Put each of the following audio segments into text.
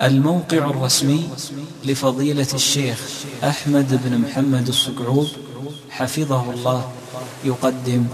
الموقع الرسمي لفضيلة الشيخ أحمد بن محمد الصقعوب حفظه الله يقدم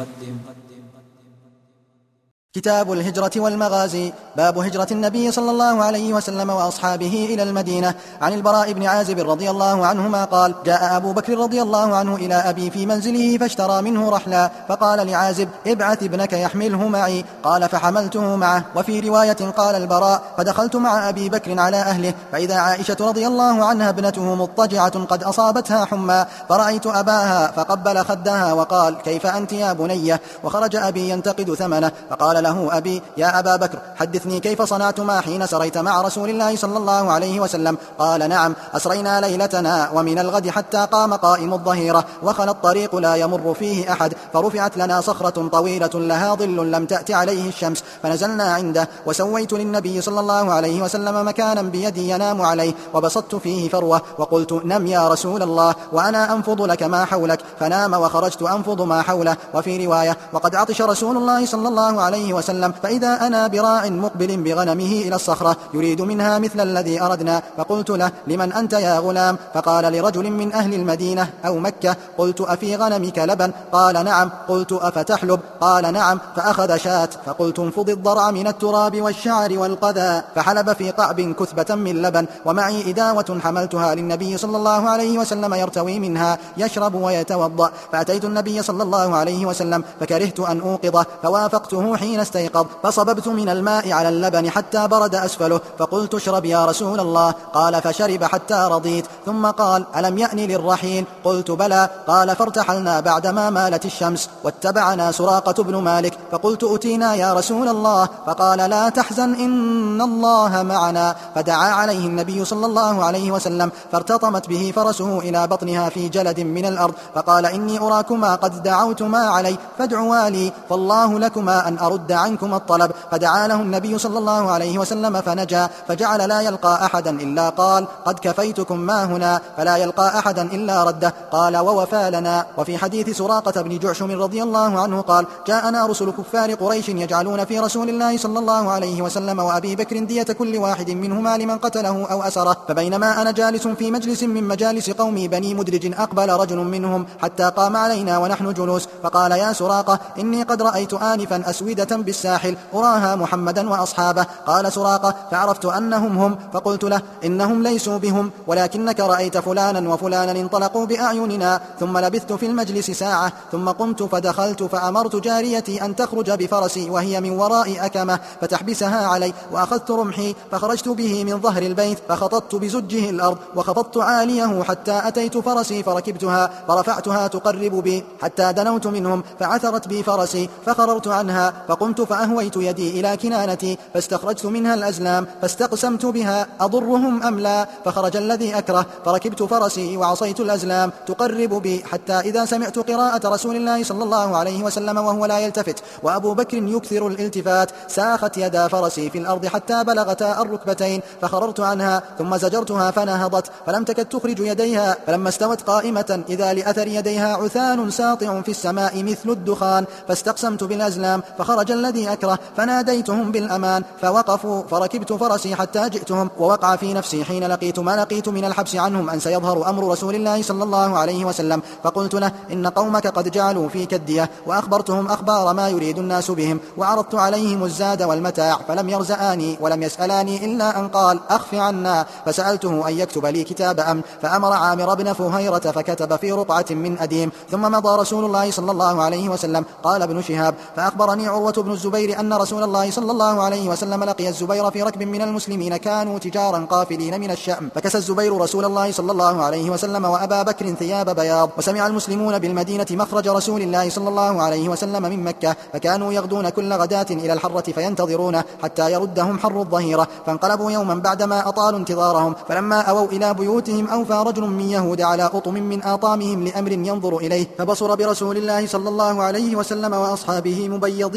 كتاب الهجرة والمغازي. باب هجرة النبي صلى الله عليه وسلم وأصحابه إلى المدينة. عن البراء بن عازب رضي الله عنهما قال: جاء أبو بكر رضي الله عنه إلى أبي في منزله فاشترى منه رحلا، فقال لعازب: ابعث ابنك يحمله معي. قال: فحملته معه. وفي رواية قال البراء: فدخلت مع أبي بكر على أهله، فإذا عائشة رضي الله عنها ابنته مضطجعة قد أصابتها حمى، فرأيت أباها فقبل خدها وقال: كيف أنت يا بنية؟ وخرج أبي ينتقد ثمنه، فقال له أبي: يا أبا بكر، حدثني كيف صنعتما حين سريت مع رسول الله صلى الله عليه وسلم؟ قال: نعم، أسرينا ليلتنا ومن الغد حتى قام قائم الظهيرة وخل الطريق لا يمر فيه أحد، فرفعت لنا صخرة طويلة لها ظل لم تأت عليه الشمس، فنزلنا عنده، وسويت للنبي صلى الله عليه وسلم مكانا بيدي ينام عليه، وبسطت فيه فروة، وقلت: نم يا رسول الله وأنا أنفض لك ما حولك، فنام وخرجت أنفض ما حوله. وفي رواية: وقد عطش رسول الله صلى الله عليه وسلم، فإذا أنا براع مقبل بغنمه إلى الصخرة يريد منها مثل الذي أردنا، فقلت له: لمن أنت يا غلام؟ فقال: لرجل من أهل المدينة أو مكة. قلت: أفي غنمك لبن؟ قال: نعم. قلت: أفتحلب؟ قال: نعم. فأخذ شاة، فقلت: انفض الضرع من التراب والشعر والقذى، فحلب في قعب كثبة من لبن، ومعي إداوة حملتها للنبي صلى الله عليه وسلم يرتوي منها يشرب ويتوضأ، فأتيت النبي صلى الله عليه وسلم فكرهت أن أوقظه، فوافقته حين استيقظ، فصببت من الماء على اللبن حتى برد أسفله، فقلت: اشرب يا رسول الله. قال: فشرب حتى رضيت، ثم قال: ألم يأن للرحيل؟ قلت: بلى. قال: فارتحلنا بعدما مالت الشمس، واتبعنا سراقة بن مالك، فقلت: أتينا يا رسول الله. فقال: لا تحزن إن الله معنا، فدعا عليه النبي صلى الله عليه وسلم، فارتطمت به فرسه إلى بطنها في جلد من الأرض، فقال: إني أراكما قد دعوتما علي، فادعوا لي، فالله لكما أن أرد عنكم الطلب. فدعا له النبي صلى الله عليه وسلم فنجا، فجعل لا يلقى أحدا إلا قال: قد كفيتكم ما هنا، فلا يلقى أحدا إلا رده. قال: ووفى لنا. وفي حديث سراقة بن جعشم رضي الله عنه قال: جاءنا رسل كفار قريش يجعلون في رسول الله صلى الله عليه وسلم وأبي بكر دية كل واحد منهما لمن قتله أو أسره، فبينما أنا جالس في مجلس من مجالس قومي بني مدرج أقبل رجل منهم حتى قام علينا ونحن جلوس، فقال: يا سراقة، إني قد رأيت آنفا أسودة بالساحل أراها محمدا وأصحابه. قال سراقة: فعرفت أنهم هم، فقلت له: إنهم ليسوا بهم، ولكنك رأيت فلانا وفلانا انطلقوا بأعيننا. ثم لبثت في المجلس ساعة، ثم قمت فدخلت فأمرت جاريتي أن تخرج بفرسي وهي من وراء أكمة فتحبسها علي، وأخذت رمحي فخرجت به من ظهر البيت، فخططت بزجه الأرض وخفضت عاليه حتى أتيت فرسي فركبتها، فرفعتها تقرب بي حتى دنوت منهم، فعثرت بي فرسي، فخررت عنها، فقمت فأهويت يدي إلى كنانتي، فاستخرجت منها الأزلام، فاستقسمت بها أضرهم أم لا، فخرج الذي أكره، فركبت فرسي وعصيت الأزلام تقرب بي، حتى إذا سمعت قراءة رسول الله صلى الله عليه وسلم وهو لا يلتفت وأبو بكر يكثر الالتفات، ساخت يدا فرسي في الأرض حتى بلغتا الركبتين، فخررت عنها، ثم زجرتها فنهضت، فلم تكد تخرج يديها، فلما استوت قائمة إذا لأثر يديها عثان ساطع في السماء مثل الدخان، فاستقسمت بالأزلام، فخرج الذي أكره، فناديتهم بالأمان، فوقفوا، فركبت فرسي حتى جئتهم، ووقع في نفسي حين لقيت ما لقيت من الحبس عنهم أن سيظهر أمر رسول الله صلى الله عليه وسلم، فقلت له: إن قومك قد جعلوا فيك الدية، وأخبرتهم أخبار ما يريد الناس بهم، وعرضت عليهم الزاد والمتاع، فلم يرزآني ولم يسألاني إلا أن قال: أخف عنا، فسألته أن يكتب لي كتاب أمن، فأمر عامر بن فهيرة فكتب في رقعة من أديم، ثم مضى رسول الله صلى الله عليه وسلم. قال ابن شهاب: فأخبرني عروة بن الزبير أن رسول الله صلى الله عليه وسلم لقي الزبير في ركب من المسلمين كانوا تجارا قافلين من الشأم، فكسى الزبير رسول الله صلى الله عليه وسلم وأبا بكر ثياب بياض، وسمع المسلمون بالمدينة مخرج رسول الله صلى الله عليه وسلم من مكة، فكانوا يغدون كل غداة إلى الحرة فينتظرونه حتى يردهم حر الظهيرة، فانقلبوا يوما بعدما أطالوا انتظارهم، فلما أووا إلى بيوتهم أوفى رجل من يهود على قطم من آطامهم لأمر ينظر إليه، فبصر برسول الله صلى الله عليه وسلم وأصحابه مبيضين يزور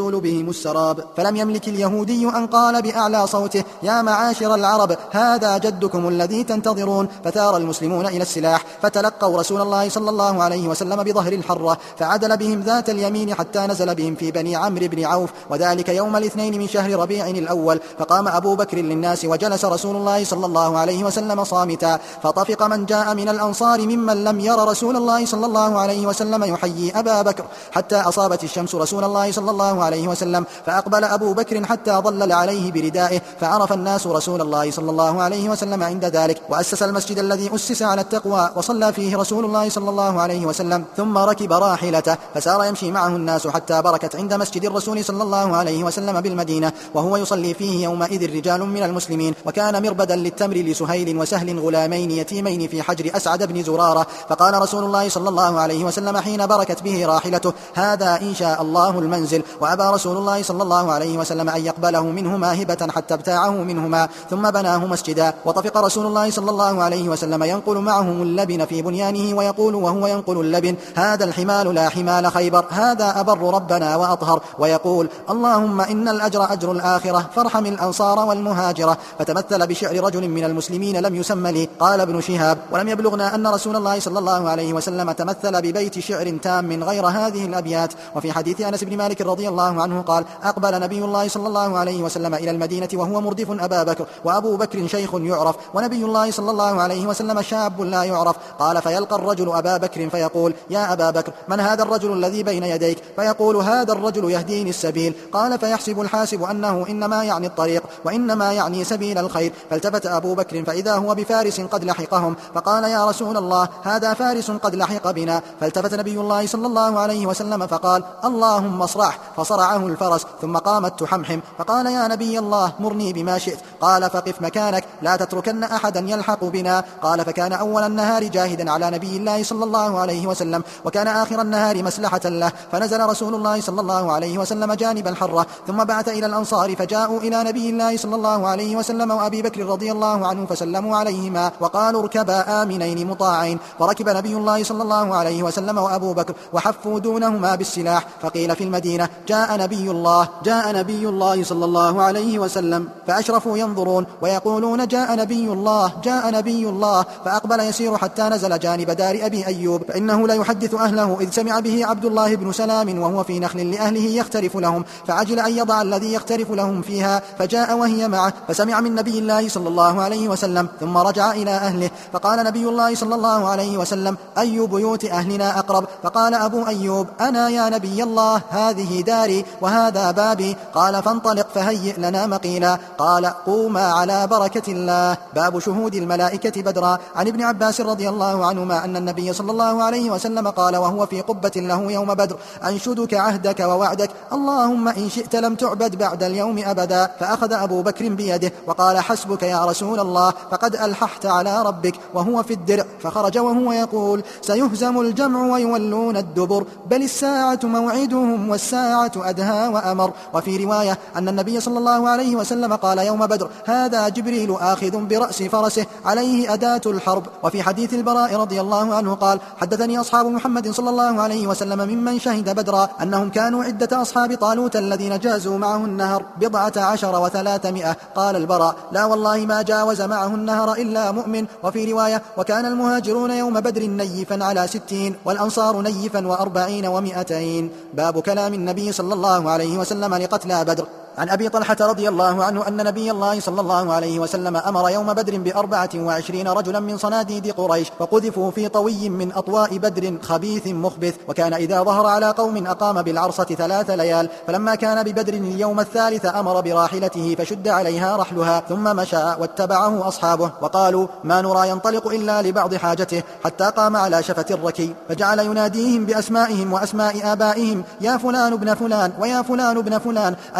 يزول بهم السراب. فلم يملك اليهودي أن قال بأعلى صوته: يا معاشر العرب، هذا جدكم الذي تنتظرون. فثار المسلمون إلى السلاح، فتلقوا رسول الله صلى الله عليه وسلم بظهر الحرة، فعدل بهم ذات اليمين حتى نزل بهم في بني عمرو بن عوف، وذلك يوم الاثنين من شهر ربيع الأول. فقام أبو بكر للناس، وجلس رسول الله صلى الله عليه وسلم صامتا. فطفق من جاء من الأنصار ممن لم ير رسول الله صلى الله عليه وسلم يحيي أبا بكر، حتى أصابت الشمس رسول الله صلى الله عليه وسلم، فأقبل أبو بكر حتى ظلل عليه بردائه، فعرف الناس رسول الله صلى الله عليه وسلم عند ذلك. وأسس المسجد الذي أسس على التقوى، وصلى فيه رسول الله صلى الله عليه وسلم، ثم ركب راحلته فسار يمشي معه الناس حتى بركت عند مسجد الرسول صلى الله عليه وسلم بالمدينة، وهو يصلي فيه يومئذ رجال من المسلمين. وكان مربدا للتمر لسهيل وسهل غلامين يتيمين في حجر أسعد بن زرارة. فقال رسول الله صلى الله عليه وسلم حين بركت به راحلته: هذا إن شاء الله المنزل. وأبى رسول الله صلى الله عليه وسلم أن يقبله منهما هبة حتى ابتاعه منهما، ثم بناه مسجدا. وطفق رسول الله صلى الله عليه وسلم ينقل معهم اللبن في بنيانه، ويقول وهو ينقل اللبن: هذا الحمال لا حمال خيبر، هذا أبر ربنا وأطهر. ويقول: اللهم إن الأجر أجر الآخرة، فارحم الأنصار والمهاجرة. فتمثل بشعر رجل من المسلمين لم يسم لي. قال ابن شهاب: ولم يبلغنا أن رسول الله صلى الله عليه وسلم تمثل ببيت شعر تام من غير هذه الأبيات. وفي حديث أنس بن مالك رضي الله عنه قال: أقبل نبي الله صلى الله عليه وسلم إلى المدينة وهو مردف أبا بكر، وأبو بكر شيخ يعرف، ونبي الله صلى الله عليه وسلم شاب لا يعرف. قال: فيلقى الرجل أبا بكر فيقول: يا أبا بكر، من هذا الرجل الذي بين يديك؟ فيقول: هذا الرجل يهديني السبيل. قال: فيحسب الحاسب أنه إنما يعني الطريق، وإنما يعني سبيل الخير. فالتفت أبو بكر فإذا هو بفارس قد لحقهم، فقال: يا رسول الله، هذا فارس قد لحق بنا. فالتفت نبي الله صلى الله عليه وسلم فقال: اللهم اصرعه. فصرعه الفرس، ثم قامت تحمحم، فقال: يا نبي الله، مرني بما شئت. قال: فقف مكانك، لا تتركن أحدا يلحق بنا. قال: فكان أول النهار جاهدا على نبي الله صلى الله عليه وسلم، وكان آخر النهار مسلحة له. فنزل رسول الله صلى الله عليه وسلم جانب الحرة، ثم بعث إلى الأنصار فجاءوا إلى نبي الله صلى الله عليه وسلم وأبي بكر رضي الله عنه، فسلموا عليهما وقالوا: اركبا آمنين مطاعين. فركب نبي الله صلى الله عليه وسلم وأبو بكر، وحفوا دونهما بالسلاح. فقيل في المدينة: جاء نبي الله صلى الله عليه وسلم. فأشرفوا ينظرون ويقولون: جاء نبي الله. فأقبل يسير حتى نزل جانب دار أبي أيوب، فإنه لا يحدث أهله، إذ سمع به عبد الله بن سلام وهو في نخل لأهله يختلف لهم، فعجل أن يضع الذي يختلف لهم فيها، فجاء وهي معه، فسمع من نبي الله صلى الله عليه وسلم، ثم رجع إلى أهله. فقال نبي الله صلى الله عليه وسلم: أي بيوت أهلنا أقرب؟ فقال أبو أيوب: أنا يا نبي الله، هذه داري وهذا بابي. قال: فانطلق فهيئ لنا مقيلا. قال: قوما على بركة الله. باب شهود الملائكة بدرا. عن ابن عباس رضي الله عنهما أن النبي صلى الله عليه وسلم قال وهو في قبة له يوم بدر: أنشدك عهدك ووعدك، اللهم إن شئت لم تعبد بعد اليوم أبدا. فأخذ أبو بكر بيده وقال: حسبك يا رسول الله، فقد ألححت على ربك. وهو في الدرع، فخرج وهو يقول: سيهزم الجمع ويولون الدبر، بل الساعة موعدهم والساعة أدهى وأمر. وفي رواية أن النبي صلى الله عليه وسلم قال يوم بدر: هذا جبريل آخذ برأس فرسه عليه أداة الحرب. وفي حديث البراء رضي الله عنه قال: حدثني أصحاب محمد صلى الله عليه وسلم ممن شهد بدرا أنهم كانوا عدة أصحاب طالوت الذين جازوا معه النهر 12 و300. قال البراء: لا والله ما جاوز معه النهر إلا مؤمن. وفي رواية: وكان المهاجرون يوم بدر نيفا على 60، والأنصار نيفا و40 و200. باب كلام النبي صلى الله عليه وسلم لقتلى بدر. عن أبي طلحة رضي الله عنه أن نبي الله صلى الله عليه وسلم أمر يوم بدر ب24 رجلا من صناديد قريش، فقذفوا في طوي من أطواء بدر خبيث مخبث. وكان إذا ظهر على قوم أقام بالعرصة 3 ليال. فلما كان ببدر اليوم الثالث أمر براحلته فشد عليها رحلها، ثم مشى واتبعه أصحابه، وقالوا: ما نرى ينطلق إلا لبعض حاجته، حتى قام على شفة الركي فجعل يناديهم بأسمائهم وأسماء آبائهم: يا فلان ابن فلان ويا فلان ابن فلان، أيسركم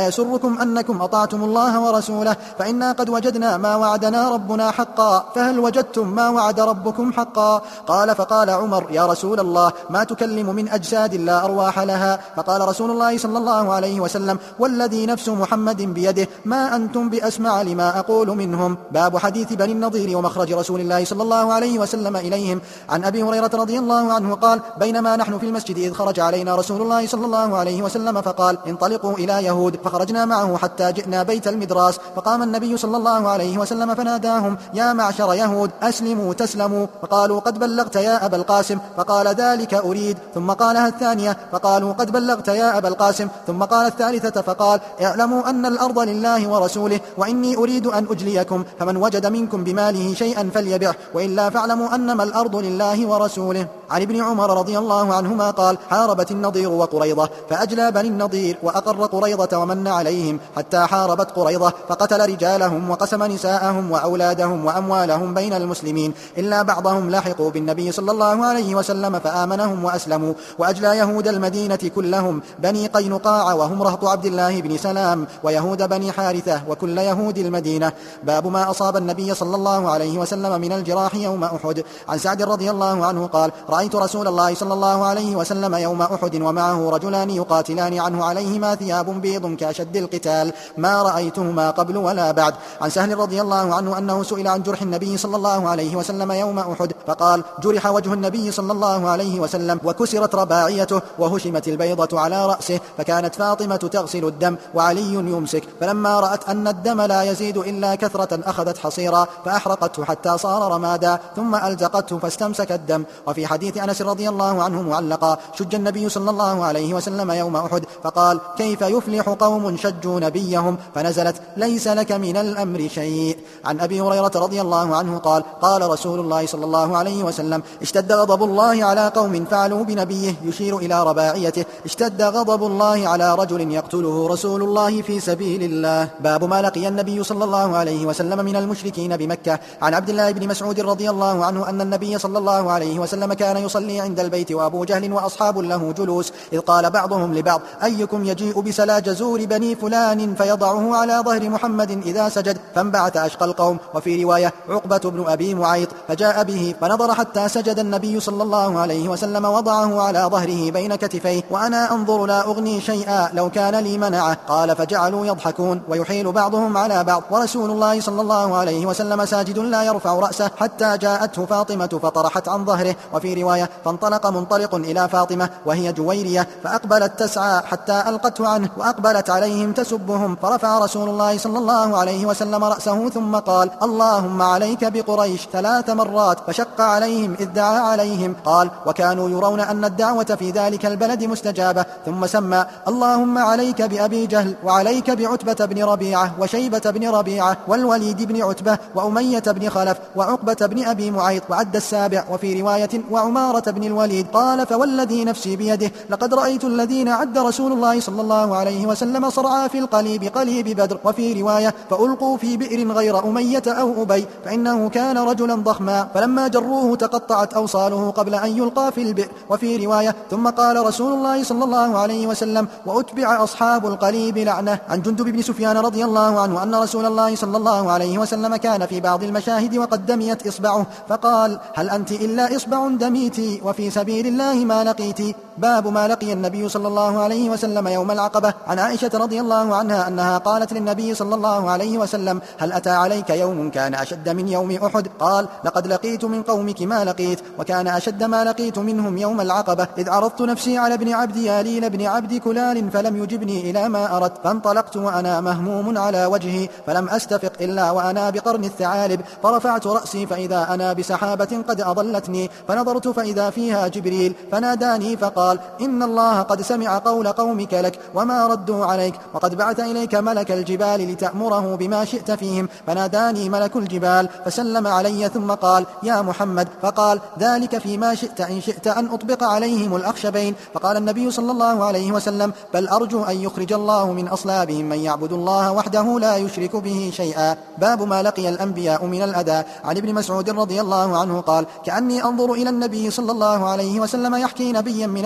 أخبرتكم أنكم أطعتم الله ورسوله، فإنا قد وجدنا ما وعدنا ربنا حقا، فهل وجدتم ما وعد ربكم حقا؟ قال فقال عمر: يا رسول الله، ما تكلم من أجساد لا أرواح لها؟ فقال رسول الله صلى الله عليه وسلم: والذي نفس محمد بيده ما أنتم بأسمع لما أقول منهم. باب حديث بني النضير ومخرج رسول الله صلى الله عليه وسلم إليهم. عن أبي هريرة رضي الله عنه قال: بينما نحن في المسجد إذ خرج علينا رسول الله صلى الله عليه وسلم فقال: انطلقوا إلى يهود. فخرجنا معه حتى جئنا بيت المدراس، فقام النبي صلى الله عليه وسلم فناداهم: يا معشر يهود، أسلموا تسلموا. فقالوا: قد بلغت يا أبا القاسم. فقال: ذلك أريد. ثم قالها الثانية، فقالوا: قد بلغت يا أبا القاسم. ثم قال الثالثة فقال: اعلموا أن الأرض لله ورسوله، وإني أريد أن أجليكم، فمن وجد منكم بماله شيئا فليبعه، وإلا فاعلموا أنما الأرض لله ورسوله. عن ابن عمر رضي الله عنهما قال: حاربت النضير وقريضة، فأجلى بني النضير وأقر قريضة ومن عليهم، حتى حاربت قريضة فقتل رجالهم وقسم نساءهم وأولادهم وأموالهم بين المسلمين، إلا بعضهم لاحقوا بالنبي صلى الله عليه وسلم فآمنهم وأسلموا. وأجلى يهود المدينة كلهم، بني قينقاع وهم رهط عبد الله بن سلام، ويهود بني حارثة، وكل يهود المدينة. باب ما أصاب النبي صلى الله عليه وسلم من الجراح يوم أحد. عن سعد رضي الله عنه قال: رأيت رسول الله صلى الله عليه وسلم يوم أحد ومعه رجلان يقاتلان عنه عليهما ثياب بيض كأشد القتال، ما رأيتهما قبل ولا بعد. عن سهل رضي الله عنه أنه سئل عن جرح النبي صلى الله عليه وسلم يوم أحد فقال: جرح وجه النبي صلى الله عليه وسلم وكسرت رباعيته وهشمت البيضة على رأسه، فكانت فاطمة تغسل الدم وعلي يمسك، فلما رأت أن الدم لا يزيد إلا كثرة أخذت حصيرا فأحرقته حتى صار رمادا، ثم ألزقته فاستمسك الدم. وفي حديث أنس رضي الله عنه معلقا: شج النبي صلى الله عليه وسلم يوم أحد فقال: كيف يفلح قوم شجوا نبيهم؟ فنزلت: ليس لك من الأمر شيء. عن أبي هريرة رضي الله عنه قال: قال رسول الله صلى الله عليه وسلم: اشتد غضب الله على قوم فعلوا بنبيه، يشير إلى رباعيته: اشتد غضب الله على رجل يقتله رسول الله في سبيل الله. باب ما لقي النبي صلى الله عليه وسلم من المشركين بمكة. عن عبد الله بن مسعود رضي الله عنه أن النبي صلى الله عليه وسلم كان يصلي عند البيت وأبو جهل وأصحاب له جلوس، إذ قال بعضهم لبعض: أيكم يجيء بسلا جزور بني فلان فيضعه على ظهر محمد إذا سجد؟ فانبعث أشقى القوم. وفي رواية: عقبة بن أبي معيط، فجاء به فنظر حتى سجد النبي صلى الله عليه وسلم وضعه على ظهره بين كتفيه، وأنا أنظر لا أغني شيئا لو كان لي منعه. قال: فجعلوا يضحكون ويحيل بعضهم على بعض، ورسول الله صلى الله عليه وسلم ساجد لا يرفع رأسه، حتى جاءته فاطمة فطرحت عن ظهره. وفي رواية: فانطلق منطلق إلى فاطمة وهي جويرية، فأقبلت تسعى حتى ألقته عنه، وأقبلت عليهم تسبهم، فرفع رسول الله صلى الله عليه وسلم رأسه ثم قال: اللهم عليك بقريش 3 مرات، فشق عليهم إذ دعا عليهم. قال: وكانوا يرون أن الدعوة في ذلك البلد مستجابة، ثم سمى: اللهم عليك بأبي جهل، وعليك بعتبة بن ربيعة، وشيبة بن ربيعة، والوليد بن عتبة، وأمية بن خلف، وعقبة بن أبي معيط، وعد السابع. وفي رواية: وعمارة بن الوليد. قال: فوالذي نفسي بيده لقد رأيت الذين عد رسول الله صلى الله عليه وسلم صرعى في القليب قليب بدر. وفي رواية: فألقوا في بئر غير أمية أو أبي، فإنه كان رجلا ضخما، فلما جروه تقطعت أوصاله قبل أن يلقى في البئر. وفي رواية: ثم قال رسول الله صلى الله عليه وسلم: وأتبع أصحاب القليب لعنة. عن جندب بن سفيان رضي الله عنه أن رسول الله صلى الله عليه وسلم كان في بعض المشاهد وقد دميت إصبعه، فقال: هل أنت إلا إصبع دميتي، وفي سبيل الله ما لقيتي. باب ما لقي النبي صلى الله عليه وسلم يوم العقبة. عن عائشة رضي الله عنها أنها قالت للنبي صلى الله عليه وسلم: هل أتى عليك يوم كان أشد من يوم أحد؟ قال: لقد لقيت من قومك ما لقيت، وكان أشد ما لقيت منهم يوم العقبة، إذ عرضت نفسي على ابن عبد ياليل بن عبد كلال فلم يجبني إلى ما أردت، فانطلقت وأنا مهموم على وجهي، فلم أستفق إلا وأنا بقرن الثعالب، فرفعت رأسي فإذا أنا بسحابة قد أضلتني، فنظرت فإذا فيها جبريل، فناداني فقال: إن الله قد سمع قول قومك لك وما ردوا عليك، وقد بعث إليك ملك الجبال لتأمره بما شئت فيهم. فناداني ملك الجبال فسلم علي ثم قال: يا محمد، فقال: ذلك فيما شئت، إن شئت أن أطبق عليهم الأخشبين. فقال النبي صلى الله عليه وسلم: بل أرجو أن يخرج الله من أصلابهم من يعبد الله وحده لا يشرك به شيئا. باب ما لقي الأنبياء من الأذى. عن ابن مسعود رضي الله عنه قال: كأني أنظر إلى النبي صلى الله عليه وسلم يحكي نبيا من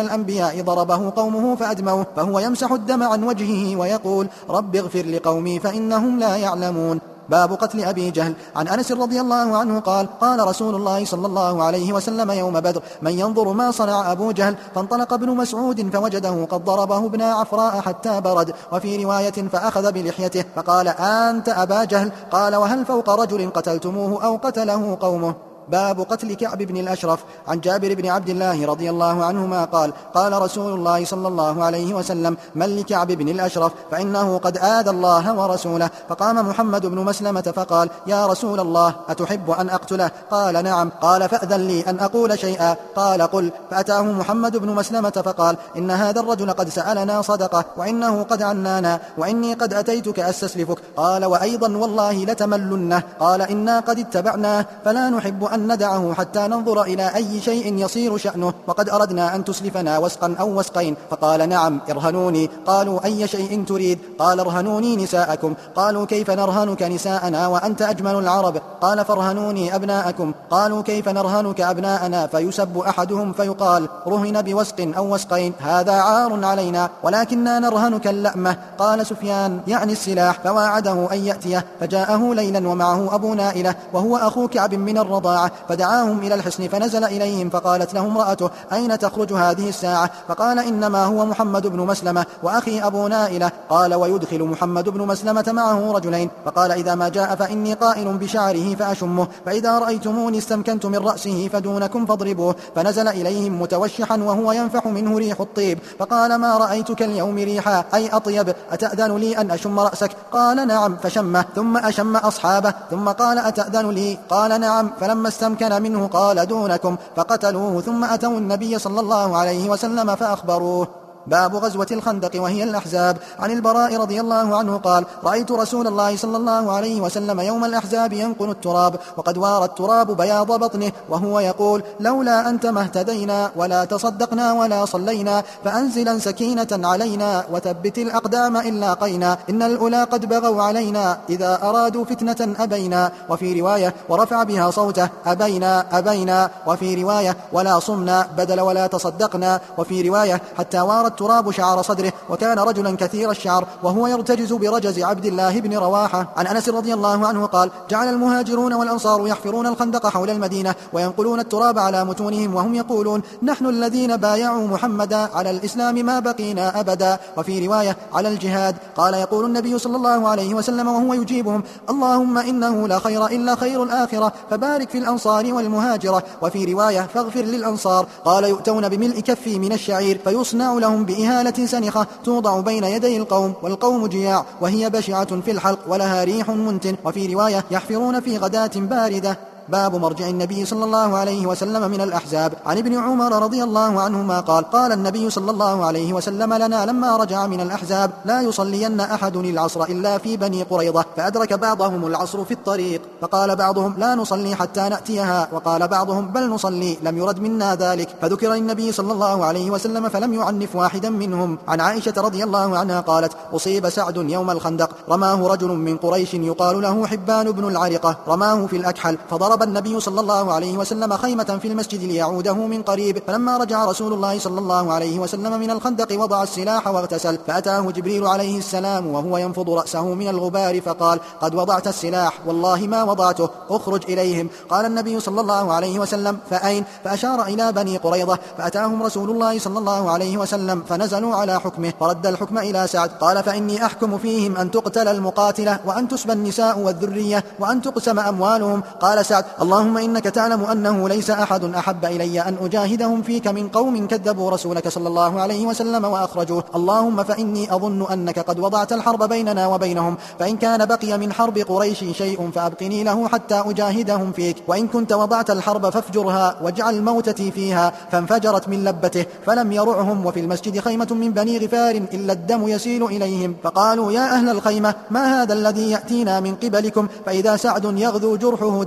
الأنبياء ضربه قومه فأدموه، فهو يمسح الدم عن وجهه ويقول رب اغفر لقومي فإنهم لا يعلمون. باب قتل أبي جهل. عن أنس رضي الله عنه قال قال رسول الله صلى الله عليه وسلم يوم بدر من ينظر ما صنع أبو جهل؟ فانطلق ابن مسعود فوجده قد ضربه ابن عفراء حتى برد. وفي رواية فأخذ بلحيته فقال أنت أبا جهل؟ قال وهل فوق رجل قتلتموه أو قتله قومه؟ باب قتل كعب بن الأشرف. عن جابر بن عبد الله رضي الله عنهما قال قال رسول الله صلى الله عليه وسلم من لكعب بن الأشرف فإنه قد آذى الله ورسوله. فقام محمد بن مسلمة فقال يا رسول الله أتحب أن أقتله؟ قال نعم. قال فأذن لي أن أقول شيئا. قال قل. فأتاه محمد بن مسلمة فقال إن هذا الرجل قد سألنا صدقة وإنه قد عنانا وإني قد أتيتك أستسلفك. قال وأيضا والله لتملنه. قال إنا قد اتبعناه فلا نحب أن ندعه حتى ننظر إلى أي شيء يصير شأنه وقد أردنا أن تسلفنا وسقا أو وسقين. فقال نعم ارهنوني. قالوا أي شيء تريد؟ قال ارهنوني نساءكم. قالوا كيف نرهنك نساءنا وأنت أجمل العرب؟ قال فارهنوني أبناءكم. قالوا كيف نرهنك أبناءنا؟ فيسب أحدهم فيقال رهن بوسق أو وسقين هذا عار علينا ولكننا نرهنك اللأمة. قال سفيان يعني السلاح. فواعده أن يأتيه فجاءه ليلا ومعه أبو نائلة وهو أخو كعب من الرضاعة فدعاهم إلى الحصن فنزل إليهم فقالت له امرأته أين تخرج هذه الساعة؟ فقال إنما هو محمد بن مسلمة وأخي أبو نائلة. قال ويدخل محمد بن مسلمة معه رجلين. فقال إذا ما جاء فإني قائل بشعره فأشمه فإذا رأيتموني استمكنت من رأسه فدونكم فاضربوه. فنزل إليهم متوشحا وهو ينفح منه ريح الطيب فقال ما رأيتك اليوم ريحا أي أطيب أتأذن لي أن أشم رأسك؟ قال نعم فشمه ثم أشم أصحابه ثم قال أتأذن لي؟ قال نعم. فلما استمكن منه قال دونكم فقتلوه ثم أتوا النبي صلى الله عليه وسلم فأخبروه. باب غزوة الخندق وهي الأحزاب. عن البراء رضي الله عنه قال رأيت رسول الله صلى الله عليه وسلم يوم الأحزاب ينقل التراب وقد وارى التراب بياض بطنه وهو يقول لولا أنت ما اهتدينا ولا تصدقنا ولا صلينا فأنزلا سكينة علينا وثبت الأقدام إن لاقينا إن الأولى قد بغوا علينا إذا أرادوا فتنة أبينا. وفي رواية ورفع بها صوته أبينا. وفي رواية ولا صمنا بدل ولا تصدقنا. وفي رواية حتى وارى التراب شعر صدره وكان رجلا كثير الشعر وهو يرتجز برجز عبد الله بن رواحة. عن أنس رضي الله عنه قال جعل المهاجرون والأنصار يحفرون الخندق حول المدينة وينقلون التراب على متونهم وهم يقولون نحن الذين بايعوا محمدا على الإسلام ما بقينا أبدا. وفي رواية على الجهاد. قال يقول النبي صلى الله عليه وسلم وهو يجيبهم اللهم إنه لا خير إلا خير الآخرة فبارك في الأنصار والمهاجرة. وفي رواية فاغفر للأنصار. قال يؤتون بملء كفي من الشعير فيصنع لهم بإهالة سنخة توضع بين يدي القوم والقوم جياع وهي بشعة في الحلق ولها ريح منتن. وفي رواية يحفرون في غداة باردة. باب مرجع النبي صلى الله عليه وسلم من الأحزاب. عن ابن عمر رضي الله عنهما قال قال النبي صلى الله عليه وسلم لنا لما رجع من الأحزاب لا يصلين أحد العصر إلا في بني قريظة فأدرك بعضهم العصر في الطريق فقال بعضهم لا نصلي حتى نأتيها وقال بعضهم بل نصلي لم يرد منا ذلك فذكر النبي صلى الله عليه وسلم فلم يعنف واحدا منهم. عن عائشة رضي الله عنها قالت أصيب سعد يوم الخندق رماه رجل من قريش يقال له حبان بن العرقة رماه في الأكحل فضرب النبي صلى الله عليه وسلم خيمة في المسجد ليعوده من قريب. فلما رجع رسول الله صلى الله عليه وسلم من الخندق وضع السلاح واغتسل فأتاه جبريل عليه السلام وهو ينفض رأسه من الغبار فقال قد وضعت السلاح والله ما وضعته اخرج إليهم. قال النبي صلى الله عليه وسلم فأين؟ فأشار إلى بني قريظة فأتاهم رسول الله صلى الله عليه وسلم فنزلوا على حكمه فرد الحكم إلى سعد. قال فإني أحكم فيهم أن تقتل المقاتلة وأن تسبى النساء والذرية وأن تقسم أموالهم. قال سعد اللهم إنك تعلم أنه ليس أحد أحب إلي أن أجاهدهم فيك من قوم كذبوا رسولك صلى الله عليه وسلم وأخرجوه. اللهم فإني أظن أنك قد وضعت الحرب بيننا وبينهم فإن كان بقي من حرب قريش شيء فأبقني له حتى أجاهدهم فيك وإن كنت وضعت الحرب فافجرها واجعل موتتي فيها. فانفجرت من لبته فلم يرعهم وفي المسجد خيمة من بني غفار إلا الدم يسيل إليهم فقالوا يا أهل الخيمة ما هذا الذي يأتينا من قبلكم؟ فإذا سعد يغذو جرحه دما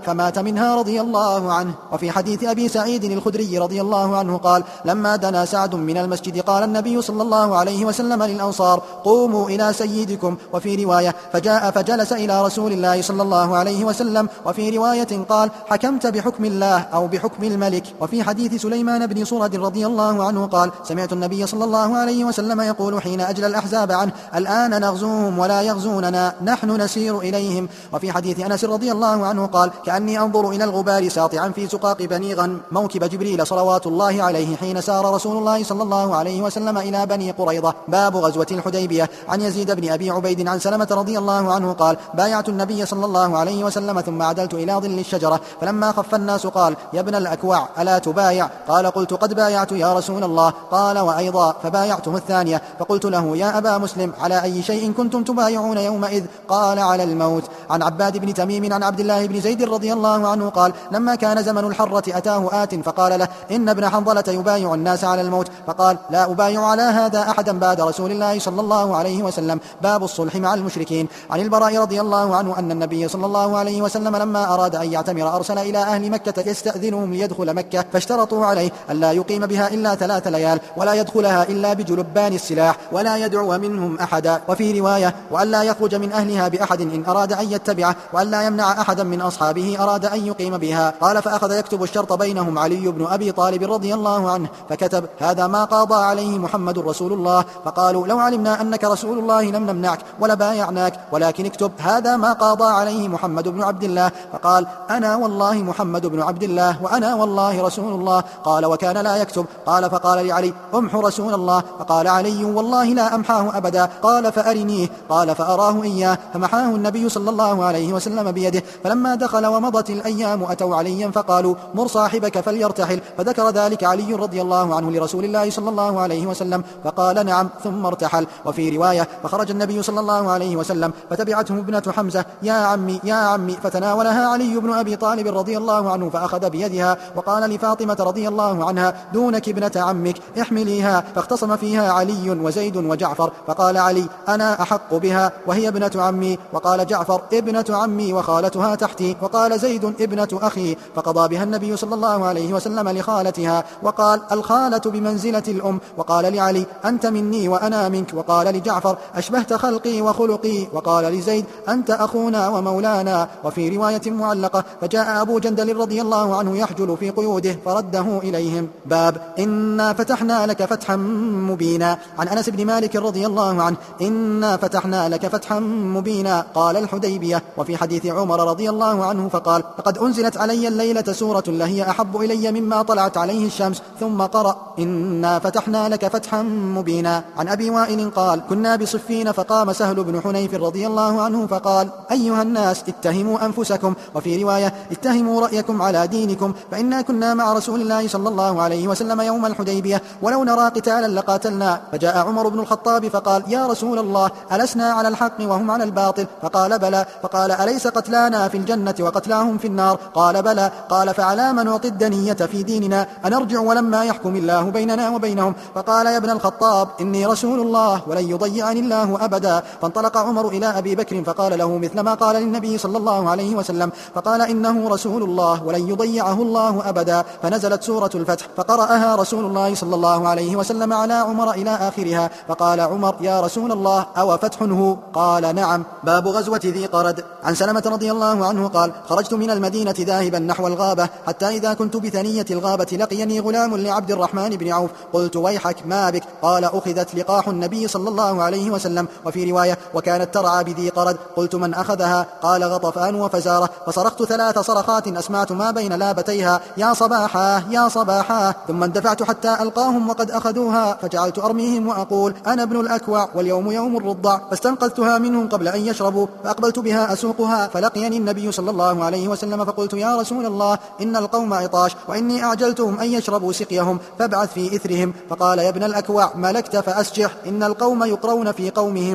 فمات منها رضي الله عنه. وفي حديث أبي سعيد الخدري رضي الله عنه قال: لما دنا سعد من المسجد قال النبي صلى الله عليه وسلم للأنصار: قوموا إلى سيدكم. وفي رواية: فجاء فجلس إلى رسول الله صلى الله عليه وسلم. وفي رواية قال: حكمت بحكم الله أو بحكم الملك. وفي حديث سليمان بن صرد رضي الله عنه قال: سمعت النبي صلى الله عليه وسلم يقول حين أجلى الأحزاب عنه: الآن نغزوهم ولا يغزوننا، نحن نسير إليهم. وفي حديث أنس رضي الله عنه قال: كأني أنظر إلى الغبار ساطعا في زقاق بني غنم موكب جبريل صلوات الله عليه حين سار رسول الله صلى الله عليه وسلم إلى بني قريظة. باب غزوة الحديبية. عن يزيد بن أبي عبيد عن سلمة رضي الله عنه قال: بايعت النبي صلى الله عليه وسلم ثم عدلت إلى ظل الشجرة، فلما خف الناس قال: يا ابن الأكوع ألا تبايع؟ قال: قلت: قد بايعت يا رسول الله. قال: وأيضا؟ فبايعته الثانية، فقلت له: يا أبا مسلم، على أي شيء كنتم تبايعون يومئذ؟ قال: على الموت. عن عباد بن تميم عن عبد الله بن زيد رضي الله عنه قال: لما كان زمن الحرة أتاه آت فقال له: إن ابن حنظلة يبايع الناس على الموت. فقال: لا أبايع على هذا أحدا بعد رسول الله صلى الله عليه وسلم. باب الصلح مع المشركين. عن البراء رضي الله عنه أن النبي صلى الله عليه وسلم لما أراد أن يعتمر أرسل إلى أهل مكة يستأذنهم ليدخل مكة، فاشترطوا عليه ألا يقيم بها إلا 3 ليال، ولا يدخلها إلا بجلبان السلاح، ولا يدعو منهم أحدا. وفي رواية: وألا يخرج من أهلها بأحد إن أراد أن يتبعه، وألا يمنع أحدا من أصحابه أراد أن يقيم بها. قال: فأخذ يكتب الشرط بينهم علي بن أبي طالب رضي الله عنه، فكتب: هذا ما قاضى عليه محمد رسول الله. فقالوا: لو علمنا أنك رسول الله لم نمنعك ولبايعناك، ولكن اكتب: هذا ما قاضى عليه محمد بن عبد الله. فقال: أنا والله محمد بن عبد الله، وأنا والله رسول الله. قال: وكان لا يكتب. قال: فقال لعلي: امحو رسول الله. فقال علي: والله لا أمحاه أبدا. قال: فأرنيه. قال: فأراه إياه، فمحاه النبي صلى الله عليه وسلم بيده. فلما دخل ومضت الأيام أتوا عليا فقالوا: مر صاحبك فليرتحل. فذكر ذلك علي رضي الله عنه لرسول الله صلى الله عليه وسلم، فقال: نعم، ثم ارتحل. وفي رواية: فخرج النبي صلى الله عليه وسلم فتبعته ابنة حمزة: يا عمي يا عمي، فتناولها علي بن أبي طالب رضي الله عنه فأخذ بيدها وقال لفاطمة رضي الله عنها: دونك ابنة عمك، احمليها. فاختصم فيها علي وزيد وجعفر، فقال علي: أنا أحق بها وهي ابنة عمي. وقال جعفر: ابنة عمي وخالتها تحتي. وقال زيد: ابنة أخي. فقضى بها النبي صلى الله عليه وسلم لخالتها، وقال: الخالة بمنزلة الأم. وقال لعلي: أنت مني وأنا منك. وقال لجعفر: أشبهت خلقي وخلقي. وقال لزيد: أنت أخونا ومولانا. وفي رواية معلقة: فجاء أبو جندل رضي الله عنه يحجل في قيوده فرده إليهم. باب إنا فتحنا لك فتحا مبينا. عن أنس بن مالك رضي الله عنه: إنا فتحنا لك فتحا مبينا، قال الحديبية. وفي حديث عمر رضي الله عنه فقال: فقد أنزلت علي الليلة سورة لهي أحب إلي مما طلعت عليه الشمس. ثم قرأ: إنا فتحنا لك فتحا مبينا. عن أبي وائل قال: كنا بصفين فقام سهل بن حنيف رضي الله عنه فقال: أيها الناس، اتهموا أنفسكم. وفي رواية: اتهموا رأيكم على دينكم، فإنا كنا مع رسول الله صلى الله عليه وسلم يوم الحديبية، ولو نرى قتالا لقاتلنا. فجاء عمر بن الخطاب فقال: يا رسول الله، ألسنا على الحق وهم على الباطل؟ فقال: بلى. فقال: أليس قتلانا في الجنة وقتلاهم في النار؟ قال: بلى. قال: فعلى من نعطي الدنية في ديننا؟ أنرجع ولما يحكم الله بيننا وبينهم؟ فقال: يا ابن الخطاب، إني رسول الله ولن يضيعني الله أبدا. فانطلق عمر إلى أبي بكر فقال له مثل ما قال للنبي صلى الله عليه وسلم، فقال: إنه رسول الله ولن يضيعه الله أبدا. فنزلت سورة الفتح فقرأها رسول الله صلى الله عليه وسلم على عمر إلى آخرها. فقال عمر: يا رسول الله، أو فتح هو؟ قال: نعم. باب غزوة ذي قرد. عن سلمة رضي الله عنه قال: خرجت من المدينة ذاهبا نحو الغابة، حتى إذا كنت بثنية الغابة لقيني غلام لعبد الرحمن بن عوف. قلت: ويحك، ما بك؟ قال: أخذت لقاح النبي صلى الله عليه وسلم. وفي رواية: وكانت ترعى بذي قرد. قلت: من أخذها؟ قال: غطفان وفزارة. فصرخت 3 صرخات أسمعت ما بين لابتيها: يا صباحا يا صباحا. ثم اندفعت حتى ألقاهم وقد أخذوها، فجعلت أرميهم وأقول: أنا ابن الأكوع واليوم يوم الرضع. فاستنقذتها منهم قبل أن يشربوا، فأقبلت بها أسوقها، فلقيني النبي صلى الله عليه وسلم، فقلت: يا رسول الله، إن القوم عطاش، وإني أعجلتهم أن يشربوا سقيهم، فابعث في إثرهم. فقال: يا ابن الأكوع، ملكت فأسجح، إن القوم يقرون في قومهم.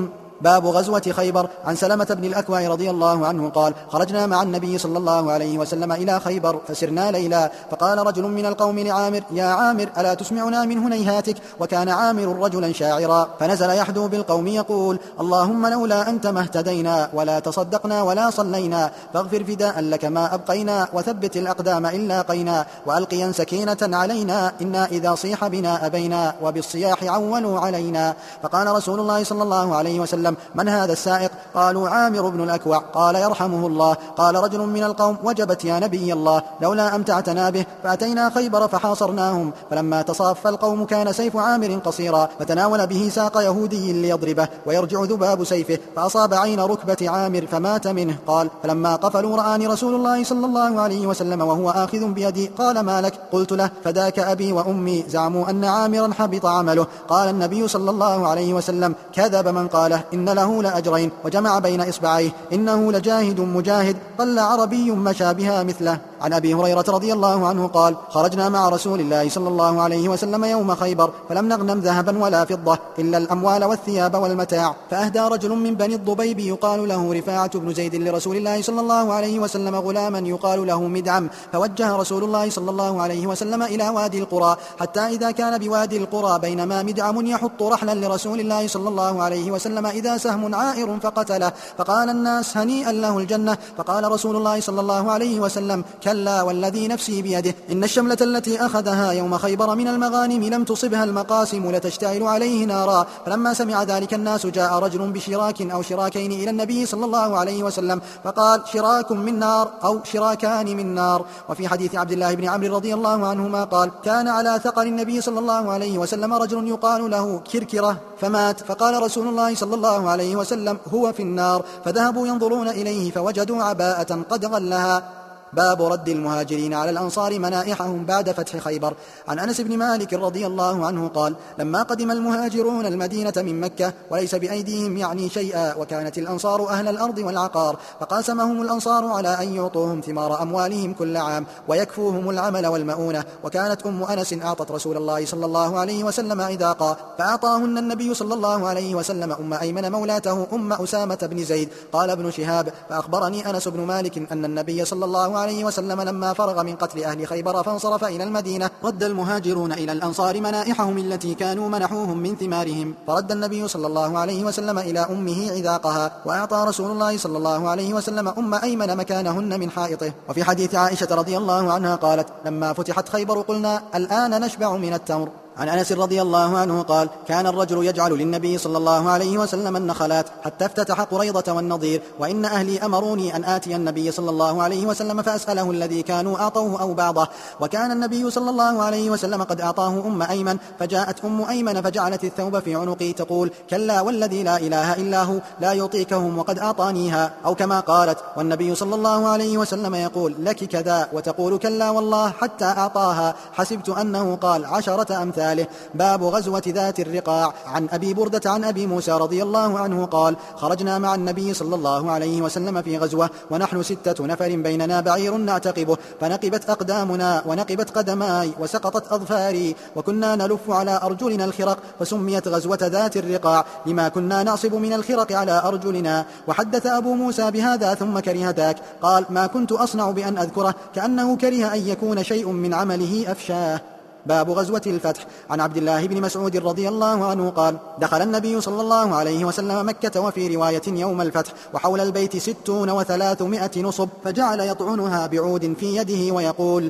باب غزوة خيبر. عن سلمة بن الأكوع رضي الله عنه قال: خرجنا مع النبي صلى الله عليه وسلم إلى خيبر فسرنا ليلا، فقال رجل من القوم لعامر: يا عامر ألا تسمعنا من هنيهاتك؟ وكان عامر رجلا شاعرا، فنزل يحدو بالقوم يقول: اللهم لولا أنت ما اهتدينا ولا تصدقنا ولا صلينا، فاغفر فداء لك ما أبقينا، وثبت الأقدام إن لاقينا، وألقيا سكينة علينا، إنا إذا صيح بنا أبينا، وبالصياح عولوا علينا. فقال رسول الله صلى الله عليه وسلم: من هذا السائق؟ قالوا: عامر بن الأكوع. قال: يرحمه الله. قال رجل من القوم: وجبت يا نبي الله، لولا أمتعتنا به. فأتينا خيبر فحاصرناهم، فلما تصاف القوم كان سيف عامر قصيرا، فتناول به ساق يهودي ليضربه ويرجع ذباب سيفه، فأصاب عين ركبة عامر فمات منه. قال: فلما قفلوا رآني رسول الله صلى الله عليه وسلم وهو آخذ بيدي، قال: ما لك؟ قلت له: فداك أبي وأمي، زعموا أن عامرا حبط عمله. قال النبي صلى الله عليه وسلم: كذب من قاله، إن له لأجرين، وجمع بين إصبعيه: إنه لجاهد مجاهد، قل عربي مشى بها مثله. عن أبي هريرة رضي الله عنه قال: خرجنا مع رسول الله صلى الله عليه وسلم يوم خيبر، فلم نغنم ذهبا ولا فضة إلا الأموال والثياب والمتاع، فأهدى رجل من بني الضبيب يقال له رفاعة بن زيد لرسول الله صلى الله عليه وسلم غلاما يقال له مدعم، فوجه رسول الله صلى الله عليه وسلم إلى وادي القرى، حتى إذا كان بوادي القرى بينما مدعم يحط رحلا لرسول الله صلى الله عليه وسلم إذا سهم عائر فقتله، فقال الناس: هنيئا له الجنة. فقال رسول الله صلى الله عليه وسلم: كلا والذي نفسي بيده، إن الشملة التي أخذها يوم خيبر من المغانم لم تصبها المقاسم لتشتعل عليه نارا. فلما سمع ذلك الناس جاء رجل بشراك أو شراكين إلى النبي صلى الله عليه وسلم فقال: شراك من نار أو شراكان من نار. وفي حديث عبد الله بن عمرو رضي الله عنهما قال: كان على ثقل النبي صلى الله عليه وسلم رجل يقال له كركرة فمات، فقال رسول الله صلى الله عليه وسلم: هو في النار. فذهبوا ينظرون إليه فوجدوا عباءة قد غلها. باب رد المهاجرين على الأنصار منائحهم بعد فتح خيبر. عن أنس بن مالك رضي الله عنه قال: لما قدم المهاجرون المدينة من مكة وليس بأيديهم يعني شيئا، وكانت الأنصار أهل الأرض والعقار، فقاسمهم الأنصار على أن يعطوهم ثمار أموالهم كل عام ويكفوهم العمل والمؤونة. وكانت أم أنس أعطت رسول الله صلى الله عليه وسلم عذاقا، فأعطاهن النبي صلى الله عليه وسلم أم أيمن مولاته أم أسامة بن زيد. قال ابن شهاب: فأخبرني أنس بن مالك أن النبي صلى الله عليه وسلم لما فرغ من قتل أهل خيبر فانصرف إلى المدينة رد المهاجرون إلى الأنصار منائحهم التي كانوا منحوهم من ثمارهم، فرد النبي صلى الله عليه وسلم إلى أمه عذاقها، وأعطى رسول الله صلى الله عليه وسلم أم أيمن مكانهن من حائطه. وفي حديث عائشة رضي الله عنها قالت: لما فتحت خيبر قلنا: الآن نشبع من التمر. عن أنس رضي الله عنه قال: كان الرجل يجعل للنبي صلى الله عليه وسلم النخلات حتى افتتح قريضة والنضير، وإن أهلي أمروني أن آتي النبي صلى الله عليه وسلم فأسأله الذي كانوا أعطوه أو بعضه، وكان النبي صلى الله عليه وسلم قد أعطاه أم أيمن، فجاءت أم أيمن فجعلت الثوب في عنقي تقول: كلا والذي لا إله إلا هو لا يعطيكهم وقد أعطانيها، أو كما قالت، والنبي صلى الله عليه وسلم يقول: لك كذا، وتقول: كلا والله حتى أعطاها، حسبت أنه قال 10 أمثال. باب غزوة ذات الرقاع. عن أبي بردة عن أبي موسى رضي الله عنه قال: خرجنا مع النبي صلى الله عليه وسلم في غزوة ونحن 6 نفر، بيننا بعير نعتقبه، فنقبت أقدامنا ونقبت قدماي وسقطت أظفاري، وكنا نلف على أرجلنا الخرق، فسميت غزوة ذات الرقاع لما كنا نعصب من الخرق على أرجلنا. وحدث أبو موسى بهذا ثم كره ذاك، قال: ما كنت أصنع بأن أذكره، كأنه كره أن يكون شيء من عمله أفشاه. باب غزوة الفتح. عن عبد الله بن مسعود رضي الله عنه قال: دخل النبي صلى الله عليه وسلم مكة، وفي رواية يوم الفتح، وحول البيت 60 و300 نصب، فجعل يطعنها بعود في يده ويقول: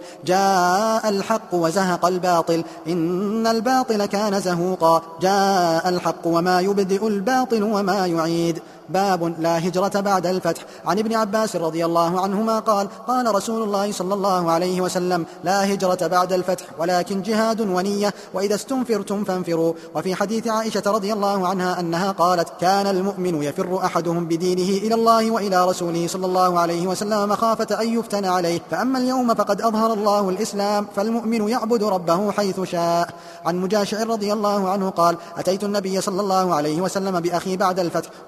جاء الحق وزهق الباطل، إن الباطل كان زهوقا، جاء الحق وما يبدئ الباطل وما يعيد. باب لا هجرة بعد الفتح. عن ابن عباس رضي الله عنهما قال: قال رسول الله صلى الله عليه وسلم: لا هجرة بعد الفتح ولكن جهاد ونية، وإذا استنفرتم فانفروا. وفي حديث عائشة رضي الله عنها أنها قالت: كان المؤمن يفر أحدهم بدينه إلى الله وإلى رسوله صلى الله عليه وسلم مخافة أن يفتن عليه، فأما اليوم فقد أظهر الله الإسلام، فالمؤمن يعبد ربه حيث شاء. عن مجاشع رضي الله عنه قال: أتيت النبي صلى الله عليه وسلم بأخي بعد الفتح، قلت: يا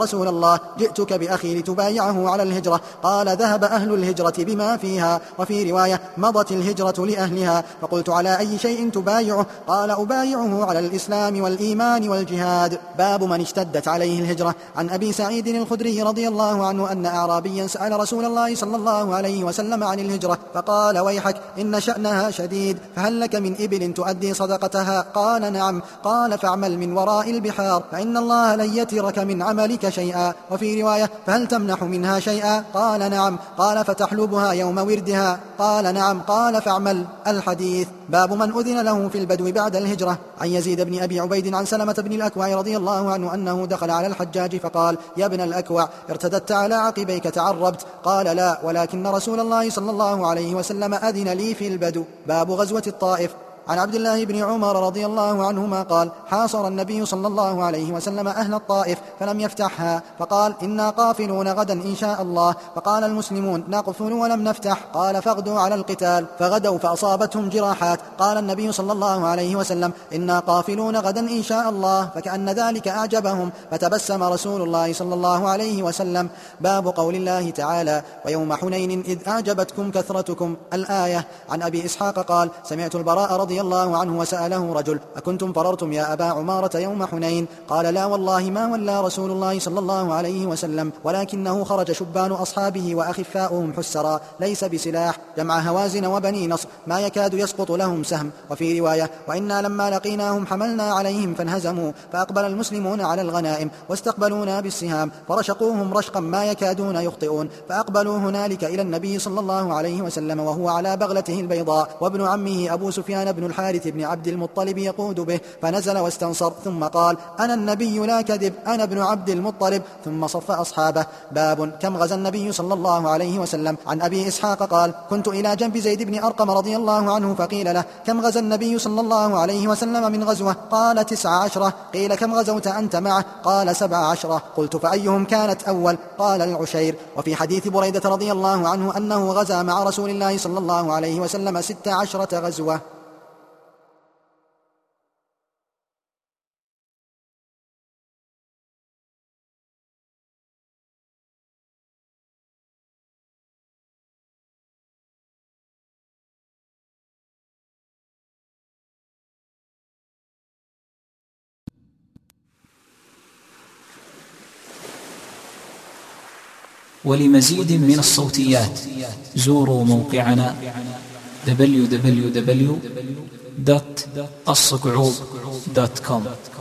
رسول الله جئتك بأخي لتبايعه على الهجرة. قال ذهب أهل الهجرة بما فيها. وفي رواية مضت الهجرة لأهلها. فقلت على أي شيء تبايعه؟ قال أبايعه على الإسلام والإيمان والجهاد. باب من اشتدت عليه الهجرة. عن أبي سعيد الخدري رضي الله عنه أن أعرابيا سأل رسول الله صلى الله عليه وسلم عن الهجرة فقال ويحك إن شأنها شديد، فهل لك من إبل تؤدي صدقتها؟ قال نعم. قال فاعمل من وراء البحار فإن الله لن يترك من عملك شيئا. وفي رواية فهل تمنح منها شيئا؟ قال نعم. قال فتحلبها يوم وردها؟ قال نعم. قال فاعمل. الحديث. باب من أذن له في البدو بعد الهجرة. عن يزيد بن أبي عبيد عن سلمة بن الأكوع رضي الله عنه أنه دخل على الحجاج فقال يا ابن الأكوع ارتدت على عقبيك تعربت؟ قال لا، ولكن رسول الله صلى الله عليه وسلم أذن لي في البدو. باب غزوة الطائف. عن عبد الله بن عمر رضي الله عنهما قال حاصر النبي صلى الله عليه وسلم أهل الطائف فلم يفتحها، فقال إنا قافلون غدا إن شاء الله. فقال المسلمون نقفل ولم نفتح. قال فاغدوا على القتال. فغدوا فأصابتهم جراحات. قال النبي صلى الله عليه وسلم إنا قافلون غدا إن شاء الله، فكأن ذلك أعجبهم فتبسم رسول الله صلى الله عليه وسلم. باب قول الله تعالى ويوم حنين إذ أعجبتكم كثرتكم، الآية. عن أبي إسحاق قال سمعت البراء رضي الله عنه وسأله رجل أكنتم فررتم يا أبا عمارة يوم حنين؟ قال لا والله ما ولى رسول الله صلى الله عليه وسلم، ولكنه خرج شبان أصحابه وأخفاؤهم حسرا ليس بسلاح، جمع هوازن وبني نصر ما يكاد يسقط لهم سهم. وفي رواية وإنا لما لقيناهم حملنا عليهم فانهزموا، فأقبل المسلمون على الغنائم واستقبلونا بالسهام فرشقوهم رشقا ما يكادون يخطئون، فأقبلوا هنالك إلى النبي صلى الله عليه وسلم وهو على بغلته البيضاء وابن عمه أبو سفيان بن الحارث بن عبد المطلب يقود به، فنزل واستنصر ثم قال أنا النبي لا كذب أنا ابن عبد المطلب، ثم صف أصحابه. باب كم غزا النبي صلى الله عليه وسلم. عن أبي إسحاق قال كنت إلى جنب زيد بن أرقم رضي الله عنه فقيل له كم غزا النبي صلى الله عليه وسلم من غزوة؟ قال 19. قيل كم غزوت أنت معه؟ قال 17. قلت فأيهم كانت أول؟ قال العشير. وفي حديث بريدة رضي الله عنه أنه غزا مع رسول الله صلى الله عليه وسلم 16 غزوة. ولمزيد من الصوتيات زوروا موقعنا www.الصقعوب.com.